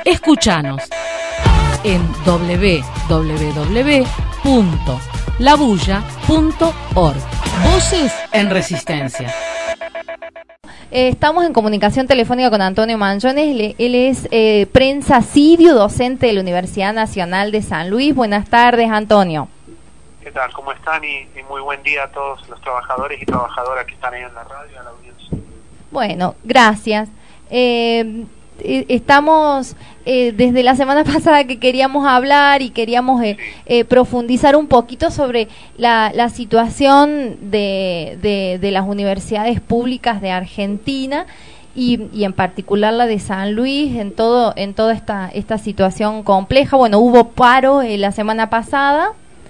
Escuchanos en www.labulla.org. Voces en Resistencia. Estamos en comunicación telefónica con Antonio Manjones. Él es prensa sirio, docente de la Universidad Nacional de San Luis. Buenas tardes, Antonio. ¿Qué tal? ¿Cómo están? Y muy buen día a todos los trabajadores y trabajadoras que están ahí en la radio y a la audiencia. Bueno, gracias. Estamos desde la semana pasada que queríamos hablar y queríamos profundizar un poquito sobre la situación de las universidades públicas de Argentina y en particular la de San Luis en toda esta situación compleja. Bueno, hubo paro la semana pasada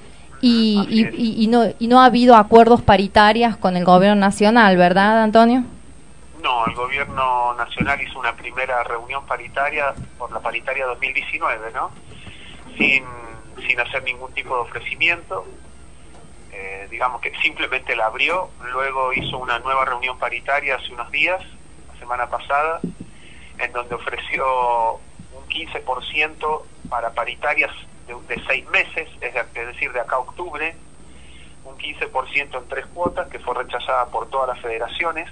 y no ha habido acuerdos paritarios con el gobierno nacional, ¿verdad, Antonio? No, el gobierno nacional hizo una primera reunión paritaria por la paritaria 2019, ¿no? Sin hacer ningún tipo de ofrecimiento, digamos que simplemente la abrió, luego hizo una nueva reunión paritaria hace unos días, la semana pasada, en donde ofreció un 15% para paritarias de 6 meses, es decir, de acá a octubre, un 15% en 3 cuotas, que fue rechazada por todas las federaciones.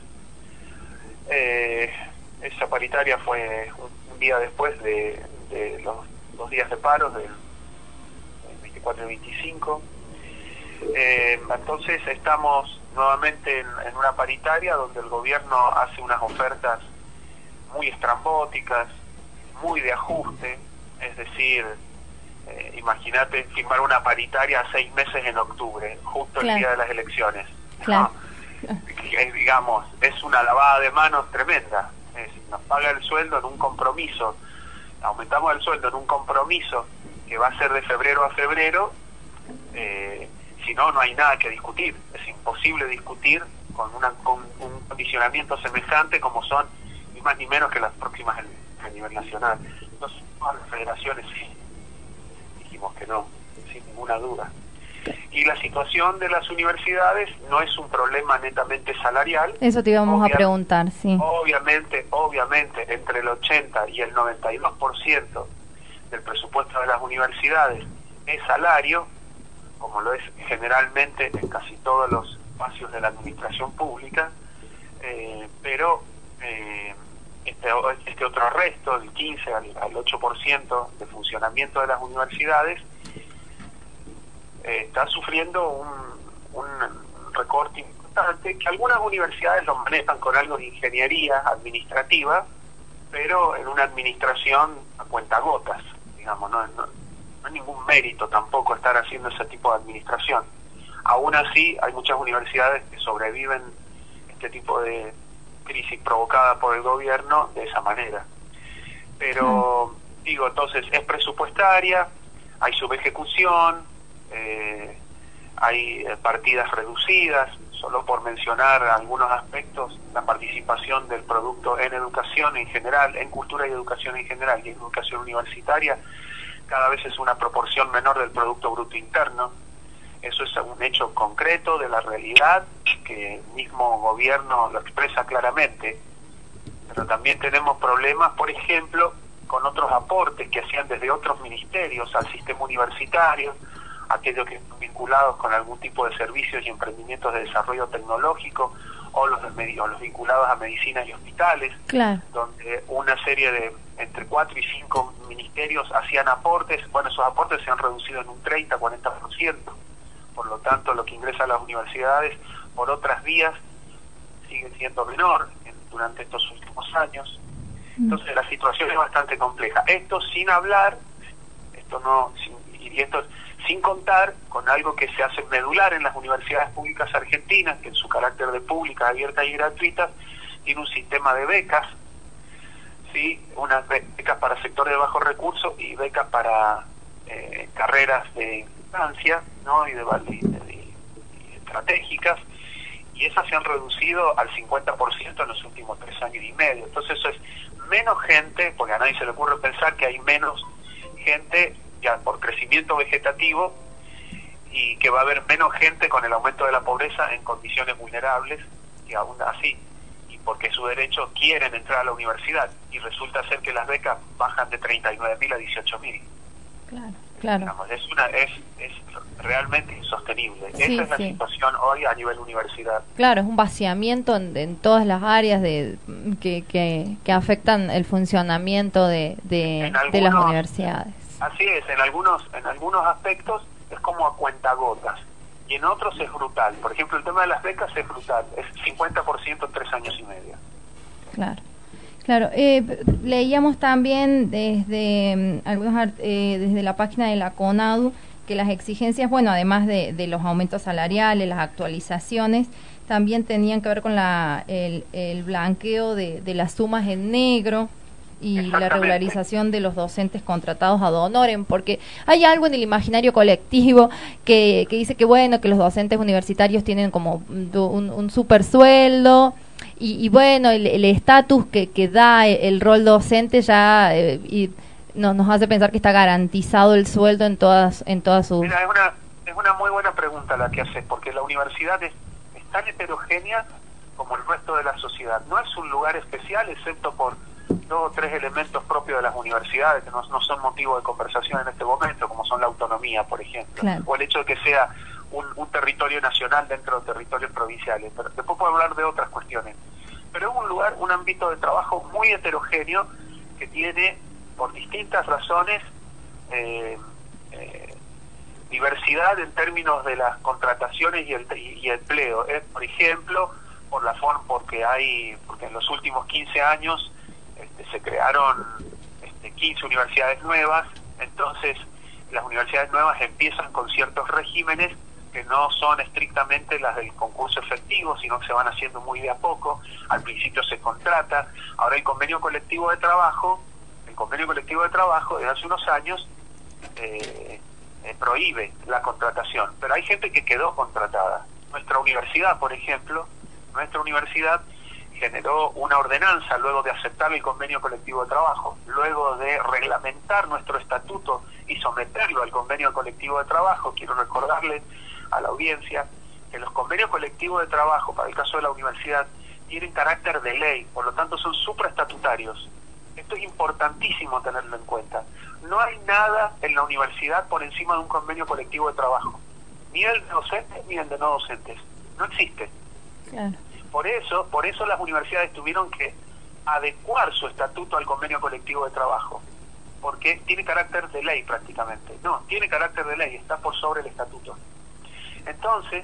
Esa paritaria fue un día después de los 2 días de paro, del 24 y 25. Entonces estamos nuevamente en una paritaria donde el gobierno hace unas ofertas muy estrambóticas, muy de ajuste, es decir, imagínate firmar una paritaria a 6 meses en octubre, justo el día de las elecciones. Claro. ¿No? Digamos, es una lavada de manos tremenda. Nos paga el sueldo en un compromiso, aumentamos el sueldo en un compromiso que va a ser de febrero a febrero, si no, no hay nada que discutir. Es imposible discutir con un condicionamiento semejante como son ni más ni menos que las próximas a nivel nacional. Entonces, todas las federaciones sí dijimos que no, sin ninguna duda. Y la situación de las universidades no es un problema netamente salarial. Eso te íbamos a preguntar, sí. Obviamente, entre el 80 y el 92% del presupuesto de las universidades es salario, como lo es generalmente en casi todos los espacios de la administración pública, pero este otro resto, del 15 al 8% de funcionamiento de las universidades, está sufriendo un recorte importante, que algunas universidades lo manejan con algo de ingeniería administrativa, pero en una administración a cuentagotas, digamos, no hay ningún mérito tampoco estar haciendo ese tipo de administración. Aún así, hay muchas universidades que sobreviven este tipo de crisis provocada por el gobierno de esa manera. Pero, digo, entonces, es presupuestaria, hay subejecución, hay partidas reducidas, solo por mencionar algunos aspectos, la participación del producto en educación en general, en cultura y educación en general, y en educación universitaria, cada vez es una proporción menor del Producto Bruto Interno. Eso es un hecho concreto de la realidad, que el mismo gobierno lo expresa claramente, pero también tenemos problemas, por ejemplo, con otros aportes que hacían desde otros ministerios al sistema universitario, aquellos que están vinculados con algún tipo de servicios y emprendimientos de desarrollo tecnológico, o los vinculados a medicina y hospitales, claro, donde una serie de entre 4 y 5 ministerios hacían aportes. Bueno, esos aportes se han reducido en un 30-40%, por lo tanto lo que ingresa a las universidades por otras vías sigue siendo menor durante estos últimos años. Entonces la situación es bastante compleja. Esto sin hablar, sin contar con algo que se hace medular en las universidades públicas argentinas, que en su carácter de públicas, abiertas y gratuitas, tiene un sistema de becas, ¿sí? Unas becas para sectores de bajos recursos y becas para carreras de instancia, ¿no? y estratégicas, y esas se han reducido al 50% en los últimos 3 años y medio. Entonces eso es menos gente, porque a nadie se le ocurre pensar que hay menos gente ya por crecimiento vegetativo, y que va a haber menos gente con el aumento de la pobreza en condiciones vulnerables, que aún así, y porque es su derecho, quieren entrar a la universidad, y resulta ser que las becas bajan de 39.000 a 18.000. Claro, claro. Digamos, es realmente insostenible. Sí, Esa es la situación hoy a nivel universidad. Claro, es un vaciamiento en todas las áreas que afectan el funcionamiento de las universidades. Así es, en algunos aspectos es como a cuentagotas, y en otros es brutal. Por ejemplo, el tema de las becas es brutal, es 50% en 3 años y medio. Claro. Claro, leíamos también desde desde la página de la CONADU que las exigencias, bueno, además de los aumentos salariales, las actualizaciones, también tenían que ver con el blanqueo de las sumas en negro y la regularización de los docentes contratados ad honorem, porque hay algo en el imaginario colectivo que dice que, bueno, que los docentes universitarios tienen como un super sueldo. Y bueno, el estatus que da el rol docente ya y nos hace pensar que está garantizado el sueldo en todas sus... Mira, es una muy buena pregunta la que haces, porque la universidad es tan heterogénea como el resto de la sociedad. No es un lugar especial, excepto por 2 o 3 elementos propios de las universidades que no son motivo de conversación en este momento, como son la autonomía, por ejemplo, claro, o el hecho de que sea un territorio nacional dentro de territorios provinciales. Pero después podemos hablar de otras cuestiones. Pero es un ámbito de trabajo muy heterogéneo que tiene, por distintas razones, diversidad en términos de las contrataciones y empleo. Por ejemplo, por la forma, porque en los últimos 15 años se crearon 15 universidades nuevas. Entonces las universidades nuevas empiezan con ciertos regímenes que no son estrictamente las del concurso efectivo, sino que se van haciendo muy de a poco. Al principio se contrata. Ahora el convenio colectivo de trabajo desde hace unos años prohíbe la contratación, pero hay gente que quedó contratada. Nuestra universidad, por ejemplo, generó una ordenanza luego de aceptar el convenio colectivo de trabajo, luego de reglamentar nuestro estatuto y someterlo al convenio colectivo de trabajo. Quiero recordarle a la audiencia que los convenios colectivos de trabajo, para el caso de la universidad, tienen carácter de ley, por lo tanto son supraestatutarios. Esto es importantísimo tenerlo en cuenta. No hay nada en la universidad por encima de un convenio colectivo de trabajo, ni el de docentes ni el de no docentes. No existe. Claro. Por eso las universidades tuvieron que adecuar su estatuto al convenio colectivo de trabajo, porque tiene carácter de ley prácticamente. No, tiene carácter de ley, está por sobre el estatuto. Entonces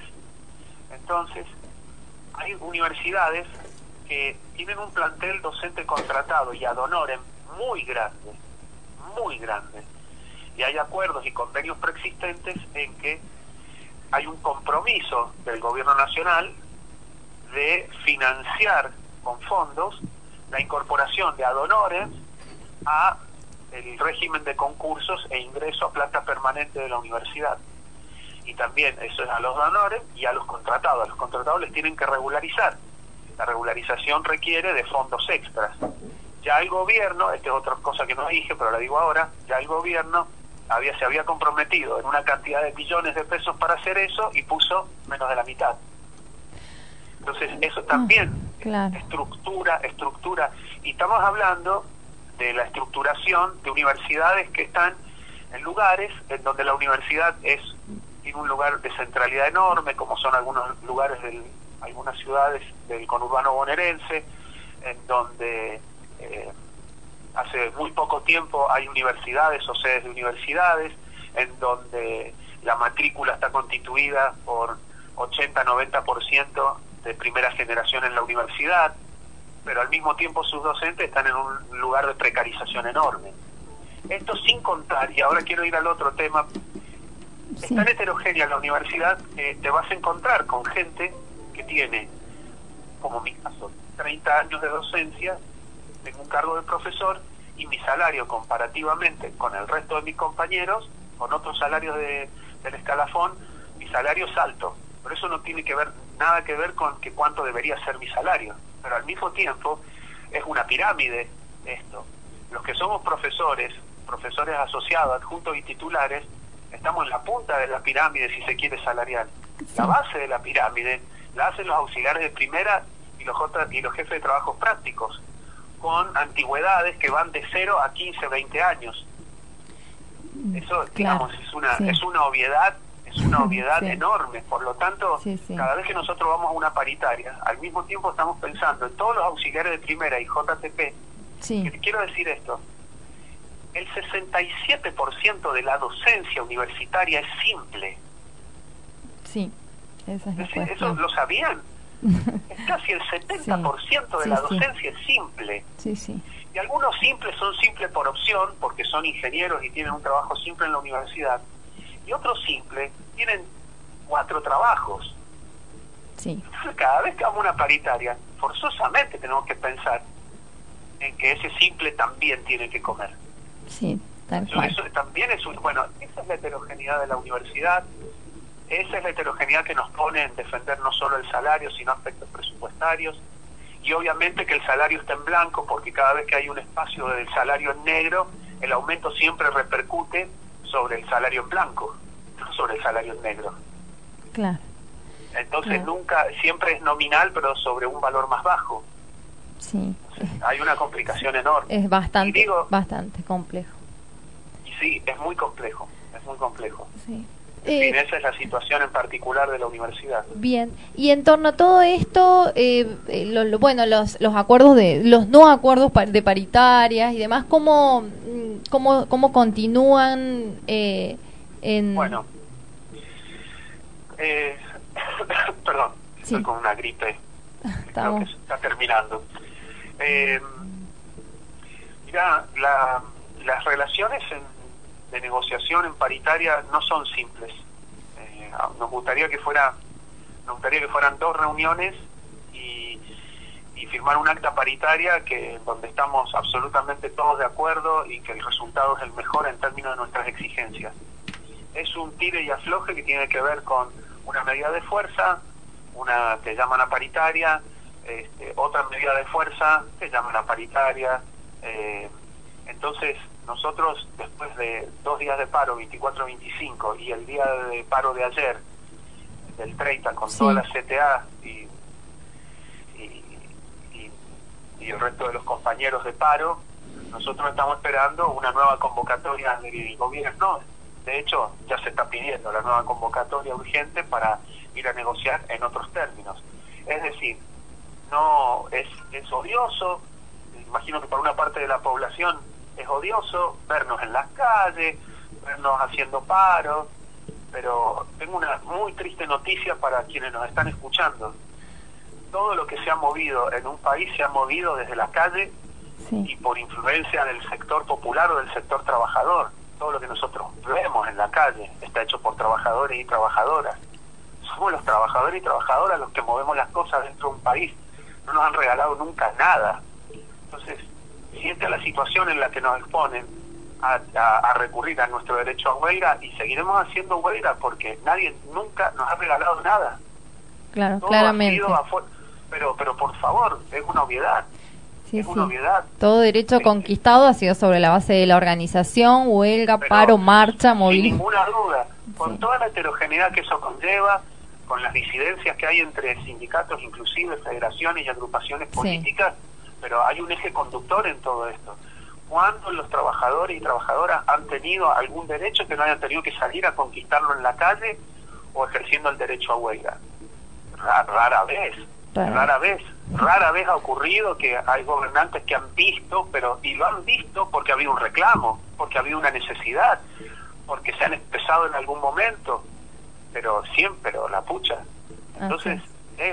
hay universidades que tienen un plantel docente contratado y ad honorem muy grande, y hay acuerdos y convenios preexistentes en que hay un compromiso del gobierno nacional de financiar con fondos la incorporación de ad honorem a el régimen de concursos e ingreso a planta permanente de la universidad. Y también eso es a los ad honorem y a los contratados. A los contratados les tienen que regularizar. La regularización requiere de fondos extras. Ya el gobierno, esta es otra cosa que no dije, pero la digo ahora, ya el gobierno se había comprometido en una cantidad de millones de pesos para hacer eso y puso menos de la mitad. Entonces eso también claro, estructura, y estamos hablando de la estructuración de universidades que están en lugares en donde la universidad tiene un lugar de centralidad enorme, como son algunos lugares algunas ciudades del conurbano bonaerense, en donde hace muy poco tiempo hay universidades o sedes de universidades, en donde la matrícula está constituida por 80-90% de primera generación en la universidad, pero al mismo tiempo sus docentes están en un lugar de precarización enorme. Esto sin contar, y ahora quiero ir al otro tema, es tan heterogénea la universidad que te vas a encontrar con gente que tiene, como mi caso, 30 años de docencia, tengo un cargo de profesor, y mi salario comparativamente con el resto de mis compañeros, con otros salarios del escalafón, mi salario es alto. Pero eso no tiene nada que ver con cuánto debería ser mi salario. Pero al mismo tiempo es una pirámide esto. Los que somos profesores asociados, adjuntos y titulares, estamos en la punta de la pirámide, si se quiere, salarial. La base de la pirámide la hacen los auxiliares de primera y los jefes de trabajos prácticos, con antigüedades que van de 0 a 15, 20 años. Eso, digamos, es una obviedad sí, enorme. Por lo tanto, cada vez que nosotros vamos a una paritaria, al mismo tiempo estamos pensando en todos los auxiliares de primera y JTP. Quiero decir esto: el 67% de la docencia universitaria es simple. Sí, esa es la cuestión. ¿Eso lo sabían? Es casi el 70% de la docencia es simple. Y algunos simples son simples por opción, porque son ingenieros y tienen un trabajo simple en la universidad, y otros simples tienen 4 trabajos. Entonces, cada vez que vamos a una paritaria, forzosamente tenemos que pensar en que ese simple también tiene que comer. Tal cual. Eso también bueno, esa es la heterogeneidad de la universidad. Esa es la heterogeneidad que nos pone en defender no solo el salario, sino aspectos presupuestarios. Y obviamente que el salario está en blanco, porque cada vez que hay un espacio del salario en negro, el aumento siempre repercute sobre el salario en blanco, no sobre el salario en negro. Claro. Entonces siempre es nominal, pero sobre un valor más bajo. Entonces, hay una complicación enorme. Es bastante complejo. Y sí, es muy complejo. En fin, esa es la situación en particular de la universidad. Bien, y en torno a todo esto, los acuerdos los no acuerdos de paritarias y demás, ¿cómo continúan Bueno, perdón, estoy con una gripe. Creo que está terminando. Mira, las relaciones de negociación en paritaria no son simples. Nos gustaría que fueran 2 reuniones y firmar un acta paritaria donde estamos absolutamente todos de acuerdo y que el resultado es el mejor en términos de nuestras exigencias. Es un tire y afloje que tiene que ver con una medida de fuerza, una que llaman a paritaria, otra medida de fuerza que llaman a paritaria. Entonces, nosotros, después de 2 días de paro, 24-25, y el día de paro de ayer, del 30, con toda la CTA y el resto de los compañeros de paro, nosotros estamos esperando una nueva convocatoria del gobierno. De hecho, ya se está pidiendo la nueva convocatoria urgente para ir a negociar en otros términos. Es decir, no es odioso, imagino que para una parte de la población es odioso vernos en las calles, vernos haciendo paros, pero tengo una muy triste noticia para quienes nos están escuchando. Todo lo que se ha movido en un país se ha movido desde la calle y por influencia del sector popular o del sector trabajador. Todo lo que nosotros vemos en la calle está hecho por trabajadores y trabajadoras. Somos los trabajadores y trabajadoras los que movemos las cosas dentro de un país. No nos han regalado nunca nada. Entonces, si esta es la situación en la que nos exponen a recurrir a nuestro derecho a huelga, y seguiremos haciendo huelga porque nadie nunca nos ha regalado nada. Claro, todo claramente. Pero por favor, es una obviedad. Una obviedad. Todo derecho conquistado ha sido sobre la base de la organización, huelga, paro, marcha, movilización. Sin ninguna duda, con toda la heterogeneidad que eso conlleva, con las disidencias que hay entre sindicatos, inclusive federaciones y agrupaciones políticas, pero hay un eje conductor en todo esto. ¿Cuándo los trabajadores y trabajadoras han tenido algún derecho que no hayan tenido que salir a conquistarlo en la calle o ejerciendo el derecho a huelga? Rara vez ha ocurrido que hay gobernantes que han visto, y lo han visto porque ha habido un reclamo, porque ha habido una necesidad, porque se han expresado en algún momento, pero la pucha. Entonces, es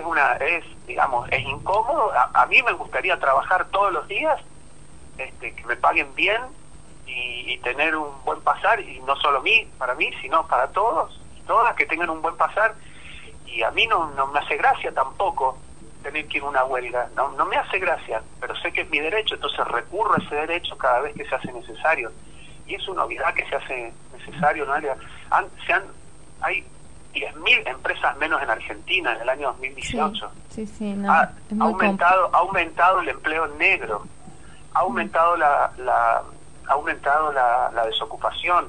incómodo. A mí me gustaría trabajar todos los días, que me paguen bien y tener un buen pasar, y no solo para mí, sino para todos y todas, que tengan un buen pasar. Y a mí no me hace gracia tampoco tener que ir a una huelga, no me hace gracia, pero sé que es mi derecho, entonces recurro a ese derecho cada vez que se hace necesario. Y es una obviedad que se hace necesario, ¿no? Hay 10.000 empresas menos en Argentina en el año 2018. Ha aumentado el empleo negro, ha aumentado la desocupación.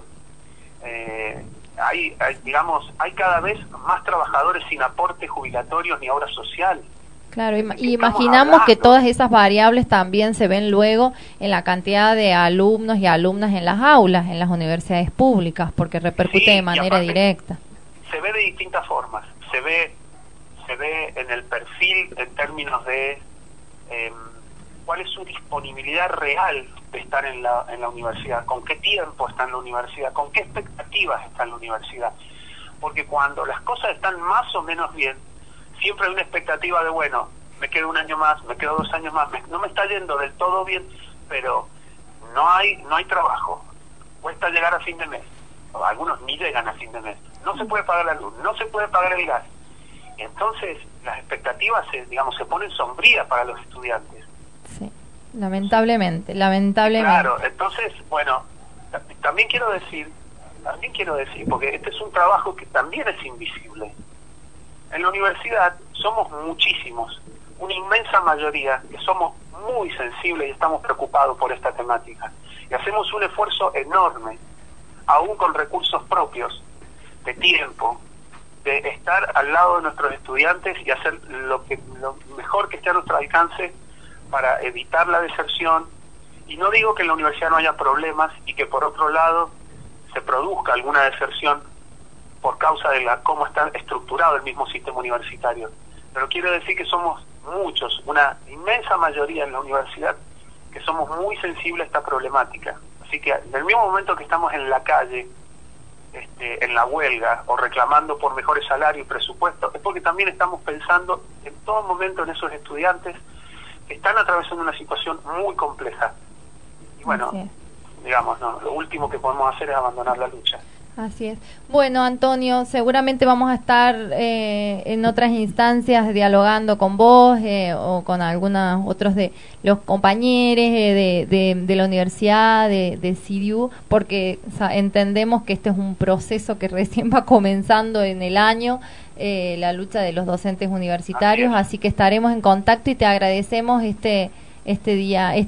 Hay cada vez más trabajadores sin aportes jubilatorios ni obra social. Claro, y imaginamos que todas esas variables también se ven luego en la cantidad de alumnos y alumnas en las aulas, en las universidades públicas, porque repercute de manera directa. Se ve de distintas formas. Se ve en el perfil en términos de cuál es su disponibilidad real de estar en la universidad, con qué tiempo está en la universidad, con qué expectativas está en la universidad. Porque cuando las cosas están más o menos bien, siempre hay una expectativa de, bueno, me quedo un año más, me quedo 2 años más, no me está yendo del todo bien, pero no hay trabajo, cuesta llegar a fin de mes, algunos ni llegan a fin de mes, no se puede pagar la luz, no se puede pagar el gas. Entonces las expectativas se ponen sombrías para los estudiantes. Sí, lamentablemente. Claro, entonces, bueno, también quiero decir, porque este es un trabajo que también es invisible. En la universidad somos muchísimos, una inmensa mayoría, que somos muy sensibles y estamos preocupados por esta temática. Y hacemos un esfuerzo enorme, aún con recursos propios, de tiempo, de estar al lado de nuestros estudiantes y hacer lo mejor que esté a nuestro alcance para evitar la deserción. Y no digo que en la universidad no haya problemas y que por otro lado se produzca alguna deserción por causa de cómo está estructurado el mismo sistema universitario. Pero quiero decir que somos muchos, una inmensa mayoría en la universidad, que somos muy sensibles a esta problemática. Así que en el mismo momento que estamos en la calle, en la huelga o reclamando por mejores salarios y presupuestos, es porque también estamos pensando en todo momento en esos estudiantes que están atravesando una situación muy compleja. Y bueno, lo último que podemos hacer es abandonar la lucha. Así es. Bueno, Antonio, seguramente vamos a estar en otras instancias dialogando con vos o con algunos otros de los compañeros de la universidad, de CIDIU, porque entendemos que este es un proceso que recién va comenzando en el año, la lucha de los docentes universitarios, así que estaremos en contacto y te agradecemos en este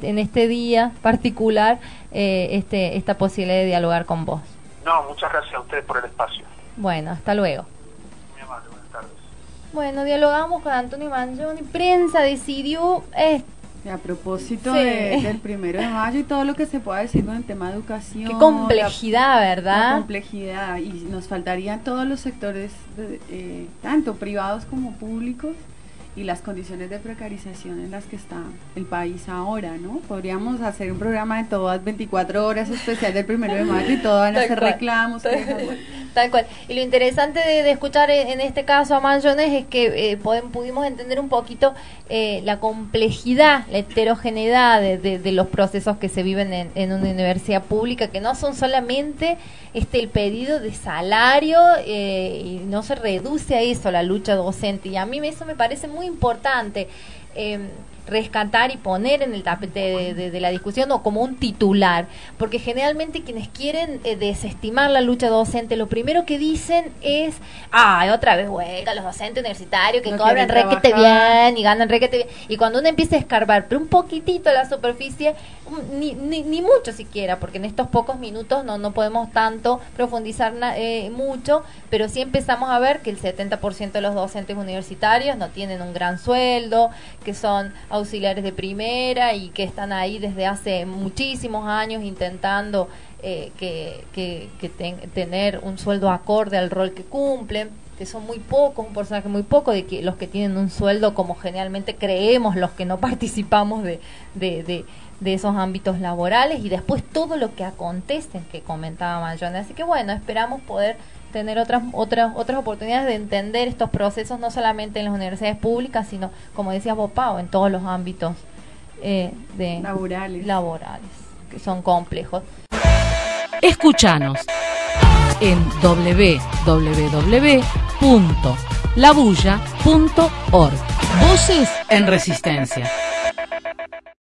día particular esta posibilidad de dialogar con vos. No, muchas gracias a ustedes por el espacio. Bueno, hasta luego. Muy amable, buenas tardes. Bueno, dialogamos con Antonio Mangioni, prensa de CIDIU. A propósito del 1 de mayo y todo lo que se pueda decir con el tema de educación. Qué complejidad, ¿verdad? La complejidad, y nos faltarían todos los sectores, tanto privados como públicos, y las condiciones de precarización en las que está el país ahora, ¿no? Podríamos hacer un programa de todas 24 horas especial del 1 de mayo y todo van a hacer reclamos. Tal cual. Y lo interesante de escuchar en este caso a Manjones es que pudimos entender un poquito la complejidad, la heterogeneidad de los procesos que se viven en una universidad pública, que no son solamente el pedido de salario y no se reduce a eso la lucha docente. Y a mí eso me parece muy importante rescatar y poner en el tapete de la discusión o como un titular, porque generalmente quienes quieren desestimar la lucha docente, lo primero que dicen es, otra vez huelga, los docentes universitarios que cobran requete bien y ganan requete bien, y cuando uno empieza a escarbar, pero un poquitito a la superficie, ni mucho siquiera, porque en estos pocos minutos no podemos tanto profundizar mucho, pero sí empezamos a ver que el 70% de los docentes universitarios no tienen un gran sueldo, que son auxiliares de primera y que están ahí desde hace muchísimos años intentando tener un sueldo acorde al rol que cumplen, que son muy pocos, un porcentaje muy poco de que los que tienen un sueldo como generalmente creemos los que no participamos de esos ámbitos laborales, y después todo lo que acontece que comentaba Mangioni. Así que bueno, esperamos poder tener otras oportunidades de entender estos procesos, no solamente en las universidades públicas, sino, como decías vos, Pau, en todos los ámbitos laborales, que son complejos. Escúchanos en www.labulla.org. Voces en Resistencia.